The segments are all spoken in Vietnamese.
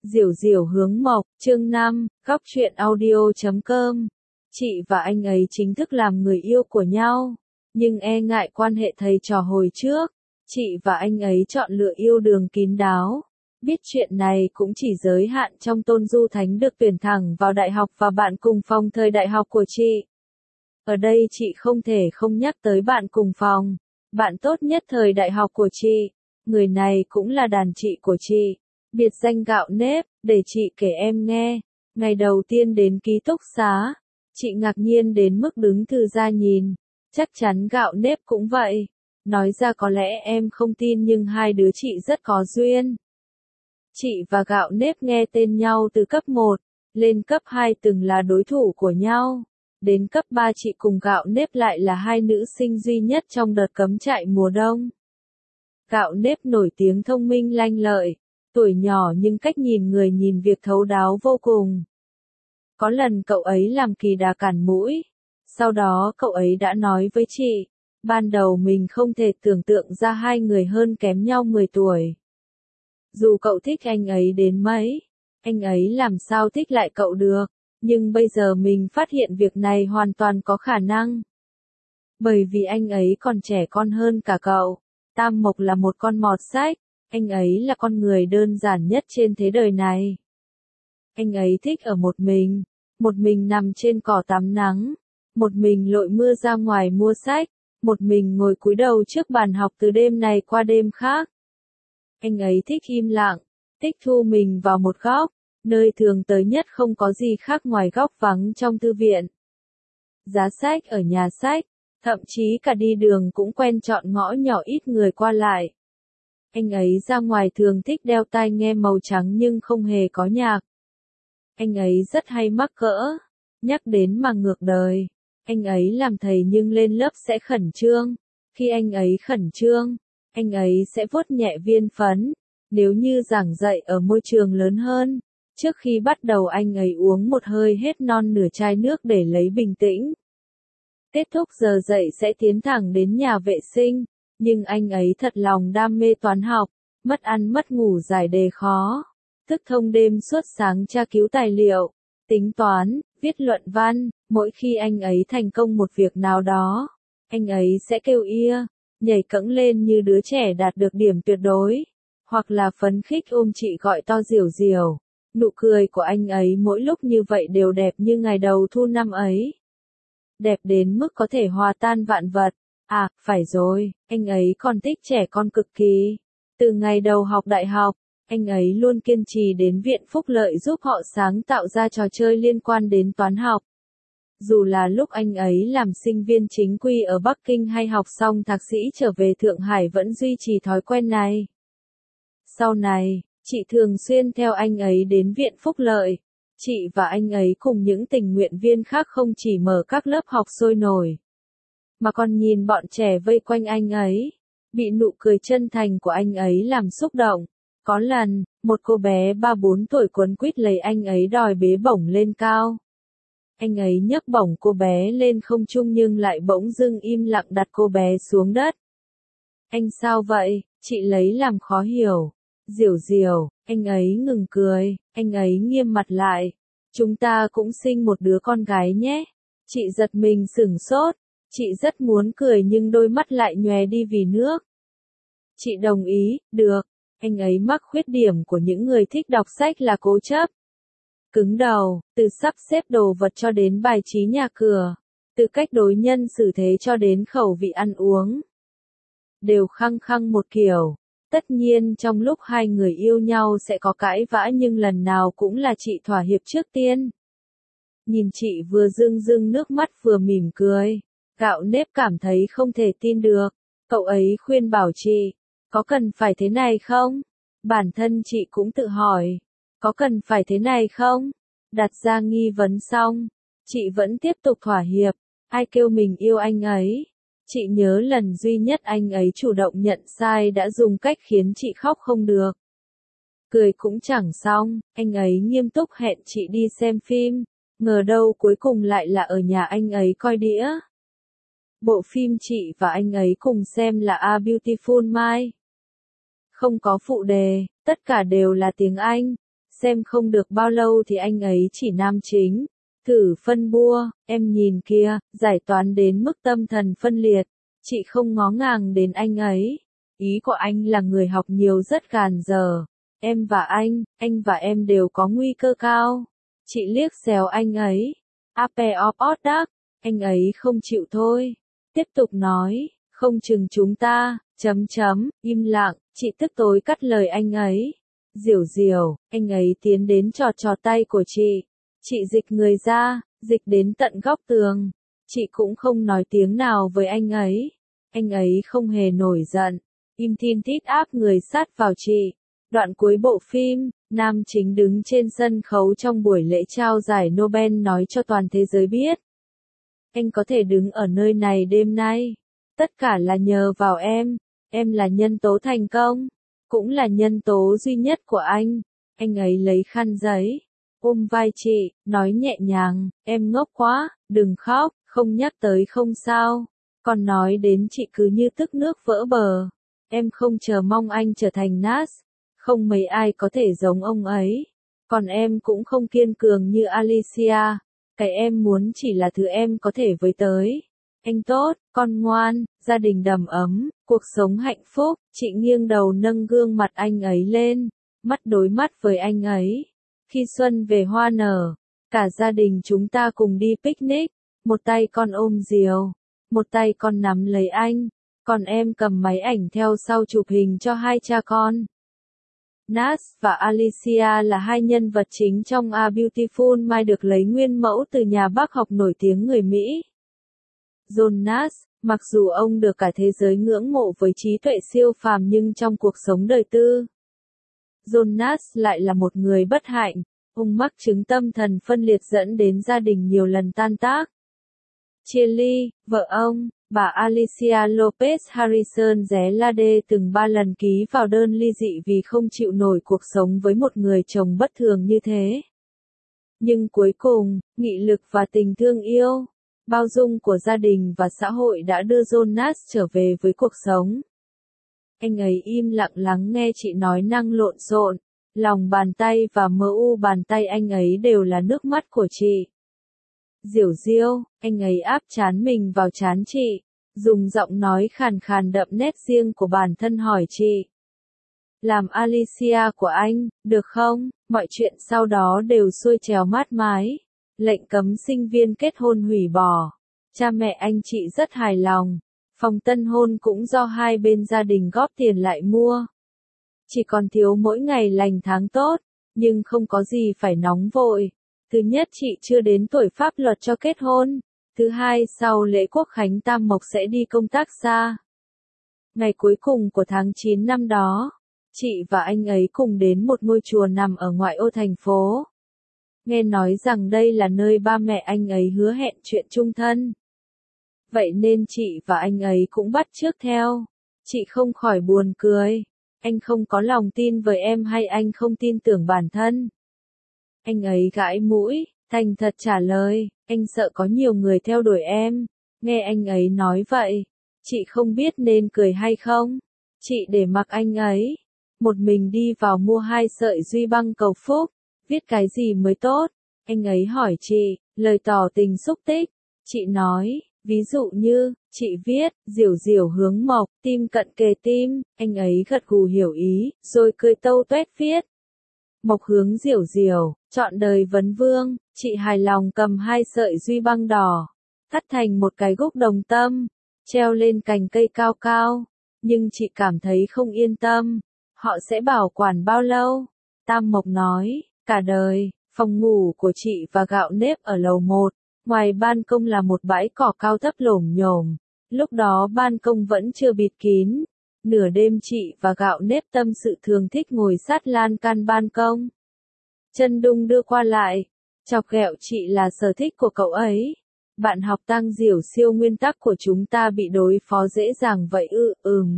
Diểu diểu hướng mộc, chương 5, góc truyện audio.com. Chị và anh ấy chính thức làm người yêu của nhau, nhưng e ngại quan hệ thầy trò hồi trước, chị và anh ấy chọn lựa yêu đường kín đáo. Biết chuyện này cũng chỉ giới hạn trong Tôn Du Thánh được tuyển thẳng vào đại học và bạn cùng phòng thời đại học của chị. Ở đây chị không thể không nhắc tới bạn cùng phòng, bạn tốt nhất thời đại học của chị. Người này cũng là đàn chị của chị, biệt danh Gạo Nếp, để chị kể em nghe. Ngày đầu tiên đến ký túc xá, chị ngạc nhiên đến mức đứng thư ra nhìn. Chắc chắn Gạo Nếp cũng vậy. Nói ra có lẽ em không tin nhưng hai đứa chị rất có duyên. Chị và Gạo Nếp nghe tên nhau từ cấp 1, lên cấp 2 từng là đối thủ của nhau. Đến cấp 3 chị cùng Gạo Nếp lại là hai nữ sinh duy nhất trong đợt cấm trại mùa đông. Gạo Nếp nổi tiếng thông minh lanh lợi, tuổi nhỏ nhưng cách nhìn người nhìn việc thấu đáo vô cùng. Có lần cậu ấy làm kỳ đà cản mũi, sau đó cậu ấy đã nói với chị, ban đầu mình không thể tưởng tượng ra hai người hơn kém nhau 10 tuổi. Dù cậu thích anh ấy đến mấy, anh ấy làm sao thích lại cậu được, nhưng bây giờ mình phát hiện việc này hoàn toàn có khả năng. Bởi vì anh ấy còn trẻ con hơn cả cậu. Tam Mộc là một con mọt sách, anh ấy là con người đơn giản nhất trên thế đời này. Anh ấy thích ở một mình nằm trên cỏ tắm nắng, một mình lội mưa ra ngoài mua sách, một mình ngồi cúi đầu trước bàn học từ đêm này qua đêm khác. Anh ấy thích im lặng, thích thu mình vào một góc, nơi thường tới nhất không có gì khác ngoài góc vắng trong thư viện. Giá sách ở nhà sách. Thậm chí cả đi đường cũng quen chọn ngõ nhỏ ít người qua lại. Anh ấy ra ngoài thường thích đeo tai nghe màu trắng nhưng không hề có nhạc. Anh ấy rất hay mắc cỡ. Nhắc đến mà ngược đời. Anh ấy làm thầy nhưng lên lớp sẽ khẩn trương. Khi anh ấy khẩn trương, anh ấy sẽ vuốt nhẹ viên phấn. Nếu như giảng dạy ở môi trường lớn hơn, trước khi bắt đầu anh ấy uống một hơi hết non nửa chai nước để lấy bình tĩnh. Kết thúc giờ dạy sẽ tiến thẳng đến nhà vệ sinh, nhưng anh ấy thật lòng đam mê toán học, mất ăn mất ngủ giải đề khó, thức thông đêm suốt sáng tra cứu tài liệu, tính toán, viết luận văn. Mỗi khi anh ấy thành công một việc nào đó, anh ấy sẽ kêu ia, nhảy cẫng lên như đứa trẻ đạt được điểm tuyệt đối, hoặc là phấn khích ôm chị gọi to Diểu Diểu. Nụ cười của anh ấy mỗi lúc như vậy đều đẹp như ngày đầu thu năm ấy. Đẹp đến mức có thể hòa tan vạn vật. À, phải rồi, anh ấy còn thích trẻ con cực kỳ. Từ ngày đầu học đại học, anh ấy luôn kiên trì đến Viện Phúc Lợi giúp họ sáng tạo ra trò chơi liên quan đến toán học. Dù là lúc anh ấy làm sinh viên chính quy ở Bắc Kinh hay học xong thạc sĩ trở về Thượng Hải vẫn duy trì thói quen này. Sau này, chị thường xuyên theo anh ấy đến Viện Phúc Lợi. Chị và anh ấy cùng những tình nguyện viên khác không chỉ mở các lớp học sôi nổi, mà còn nhìn bọn trẻ vây quanh anh ấy, bị nụ cười chân thành của anh ấy làm xúc động. Có lần, một cô bé 3-4 tuổi quấn quýt lấy anh ấy đòi bế bổng lên cao. Anh ấy nhấc bổng cô bé lên không trung nhưng lại bỗng dưng im lặng đặt cô bé xuống đất. Anh sao vậy? Chị lấy làm khó hiểu. Diểu Diểu, anh ấy ngừng cười, anh ấy nghiêm mặt lại. Chúng ta cũng sinh một đứa con gái nhé. Chị giật mình sửng sốt. Chị rất muốn cười nhưng đôi mắt lại nhòe đi vì nước. Chị đồng ý, được. Anh ấy mắc khuyết điểm của những người thích đọc sách là cố chấp. Cứng đầu, từ sắp xếp đồ vật cho đến bài trí nhà cửa. Từ cách đối nhân xử thế cho đến khẩu vị ăn uống. Đều khăng khăng một kiểu. Tất nhiên trong lúc hai người yêu nhau sẽ có cãi vã nhưng lần nào cũng là chị thỏa hiệp trước tiên. Nhìn chị vừa rưng rưng nước mắt vừa mỉm cười. Gạo Nếp cảm thấy không thể tin được. Cậu ấy khuyên bảo chị, có cần phải thế này không? Bản thân chị cũng tự hỏi, có cần phải thế này không? Đặt ra nghi vấn xong, chị vẫn tiếp tục thỏa hiệp. Ai kêu mình yêu anh ấy? Chị nhớ lần duy nhất anh ấy chủ động nhận sai đã dùng cách khiến chị khóc không được. Cười cũng chẳng xong, anh ấy nghiêm túc hẹn chị đi xem phim, ngờ đâu cuối cùng lại là ở nhà anh ấy coi đĩa. Bộ phim chị và anh ấy cùng xem là A Beautiful Mind. Không có phụ đề, tất cả đều là tiếng Anh. Xem không được bao lâu thì anh ấy chỉ nam chính. Thử phân bua, em nhìn kìa, giải toán đến mức tâm thần phân liệt. Chị không ngó ngàng đến anh ấy. Ý của anh là người học nhiều rất gàn giờ. Em và anh và em đều có nguy cơ cao. Chị liếc xéo anh ấy. Ape of Odak, anh ấy không chịu thôi. Tiếp tục nói, không chừng chúng ta, im lặng, chị tức tối cắt lời anh ấy. Diểu Diểu, anh ấy tiến đến trò tay của chị. Chị dịch người ra, dịch đến tận góc tường. Chị cũng không nói tiếng nào với anh ấy. Anh ấy không hề nổi giận. Im thin thít áp người sát vào chị. Đoạn cuối bộ phim, nam chính đứng trên sân khấu trong buổi lễ trao giải Nobel nói cho toàn thế giới biết. Anh có thể đứng ở nơi này đêm nay. Tất cả là nhờ vào em là nhân tố thành công, cũng là nhân tố duy nhất của anh. Anh ấy lấy khăn giấy, ôm vai chị, nói nhẹ nhàng, em ngốc quá, đừng khóc, không nhắc tới không sao. Còn nói đến chị cứ như tức nước vỡ bờ. Em không chờ mong anh trở thành Nas, không mấy ai có thể giống ông ấy. Còn em cũng không kiên cường như Alicia, cái em muốn chỉ là thứ em có thể với tới. Anh tốt, con ngoan, gia đình đầm ấm, cuộc sống hạnh phúc. Chị nghiêng đầu nâng gương mặt anh ấy lên, mắt đối mắt với anh ấy. Khi xuân về hoa nở, cả gia đình chúng ta cùng đi picnic. Một tay con ôm Diều, một tay con nắm lấy anh, còn em cầm máy ảnh theo sau chụp hình cho hai cha con. Nas và Alicia là hai nhân vật chính trong A Beautiful Mind được lấy nguyên mẫu từ nhà bác học nổi tiếng người Mỹ. John Nash, mặc dù ông được cả thế giới ngưỡng mộ với trí tuệ siêu phàm nhưng trong cuộc sống đời tư, John Nash lại là một người bất hạnh. Ông mắc chứng tâm thần phân liệt dẫn đến gia đình nhiều lần tan tác. Chia ly, vợ ông, bà Alicia Lopez Harrison Zelade từng 3 lần ký vào đơn ly dị vì không chịu nổi cuộc sống với một người chồng bất thường như thế. Nhưng cuối cùng, nghị lực và tình thương yêu, bao dung của gia đình và xã hội đã đưa Jonas trở về với cuộc sống. Anh ấy im lặng lắng nghe chị nói năng lộn xộn, lòng bàn tay và mơ u bàn tay anh ấy đều là nước mắt của chị. Diểu Diêu, anh ấy áp trán mình vào trán chị, dùng giọng nói khàn khàn đậm nét riêng của bản thân hỏi chị. Làm Alicia của anh, được không? Mọi chuyện sau đó đều xuôi trèo mát mái. Lệnh cấm sinh viên kết hôn hủy bỏ. Cha mẹ anh chị rất hài lòng. Phòng tân hôn cũng do hai bên gia đình góp tiền lại mua. Chỉ còn thiếu mỗi ngày lành tháng tốt, nhưng không có gì phải nóng vội. Thứ nhất, chị chưa đến tuổi pháp luật cho kết hôn. Thứ hai, sau lễ Quốc khánh Tam Mộc sẽ đi công tác xa. Ngày cuối cùng của tháng 9 năm đó, chị và anh ấy cùng đến một ngôi chùa nằm ở ngoại ô thành phố. Nghe nói rằng đây là nơi ba mẹ anh ấy hứa hẹn chuyện chung thân. Vậy nên chị và anh ấy cũng bắt chước theo. Chị không khỏi buồn cười. Anh không có lòng tin với em hay anh không tin tưởng bản thân? Anh ấy gãi mũi, thành thật trả lời, anh sợ có nhiều người theo đuổi em. Nghe anh ấy nói vậy, chị không biết nên cười hay không. Chị để mặc anh ấy, một mình đi vào mua 2 sợi duy băng cầu phúc. Viết cái gì mới tốt? Anh ấy hỏi chị, lời tỏ tình xúc tích. Chị nói, ví dụ như, chị viết, Diểu Diểu hướng Mộc, tim cận kề tim. Anh ấy gật gù hiểu ý, rồi cười tâu tuét viết. Mộc hướng Diểu Diểu, trọn đời vấn vương. Chị hài lòng cầm 2 sợi duy băng đỏ, cắt thành một cái gúc đồng tâm, treo lên cành cây cao cao. Nhưng chị cảm thấy không yên tâm. Họ sẽ bảo quản bao lâu? Tam Mộc nói, cả đời. Phòng ngủ của chị và Gạo Nếp ở lầu 1. Ngoài ban công là một bãi cỏ cao thấp lổm nhổm. Lúc đó ban công vẫn chưa bịt kín. Nửa đêm chị và Gạo Nếp tâm sự thường thích ngồi sát lan can ban công. Chân đung đưa qua lại. Chọc ghẹo chị là sở thích của cậu ấy. Bạn học Tăng Diểu siêu nguyên tắc của chúng ta bị đối phó dễ dàng vậy ư?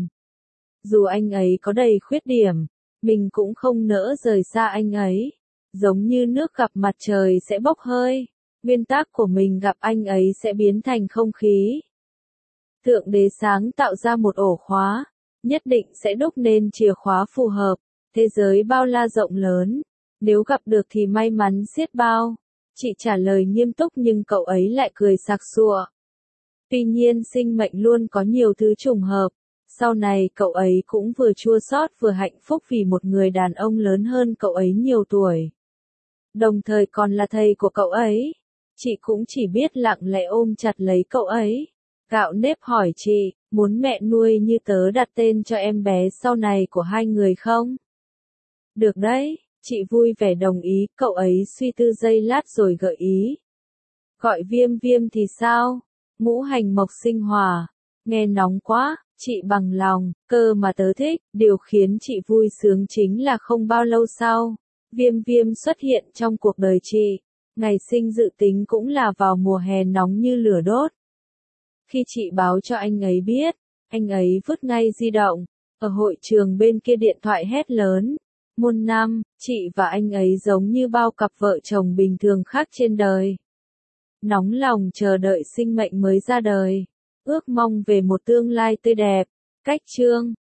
Dù anh ấy có đầy khuyết điểm, mình cũng không nỡ rời xa anh ấy. Giống như nước gặp mặt trời sẽ bốc hơi. Nguyên tắc của mình gặp anh ấy sẽ biến thành không khí. Thượng đế sáng tạo ra một ổ khóa, nhất định sẽ đúc nên chìa khóa phù hợp. Thế giới bao la rộng lớn, Nếu gặp được thì may mắn xiết bao. Chị trả lời nghiêm túc nhưng cậu ấy lại cười sặc sụa. Tuy nhiên sinh mệnh luôn có nhiều thứ trùng hợp. Sau này cậu ấy cũng vừa chua xót vừa hạnh phúc vì một người đàn ông lớn hơn cậu ấy nhiều tuổi. Đồng thời còn là thầy của cậu ấy. Chị cũng chỉ biết lặng lẽ ôm chặt lấy cậu ấy. Gạo nếp hỏi chị, muốn mẹ nuôi như tớ đặt tên cho em bé sau này của hai người không? Được đấy, chị vui vẻ đồng ý, cậu ấy suy tư giây lát rồi gợi ý. Gọi Viêm Viêm thì sao? Ngũ hành mộc sinh hỏa. Nghe nóng quá, chị bằng lòng, cơ mà tớ thích, điều khiến chị vui sướng chính là không bao lâu sau. Viêm Viêm xuất hiện trong cuộc đời chị. Ngày sinh dự tính cũng là vào mùa hè nóng như lửa đốt. Khi chị báo cho anh ấy biết, anh ấy vứt ngay di động. Ở hội trường bên kia điện thoại hét lớn. Muôn năm, chị và anh ấy giống như bao cặp vợ chồng bình thường khác trên đời. Nóng lòng chờ đợi sinh mệnh mới ra đời. Ước mong về một tương lai tươi đẹp. Cách chương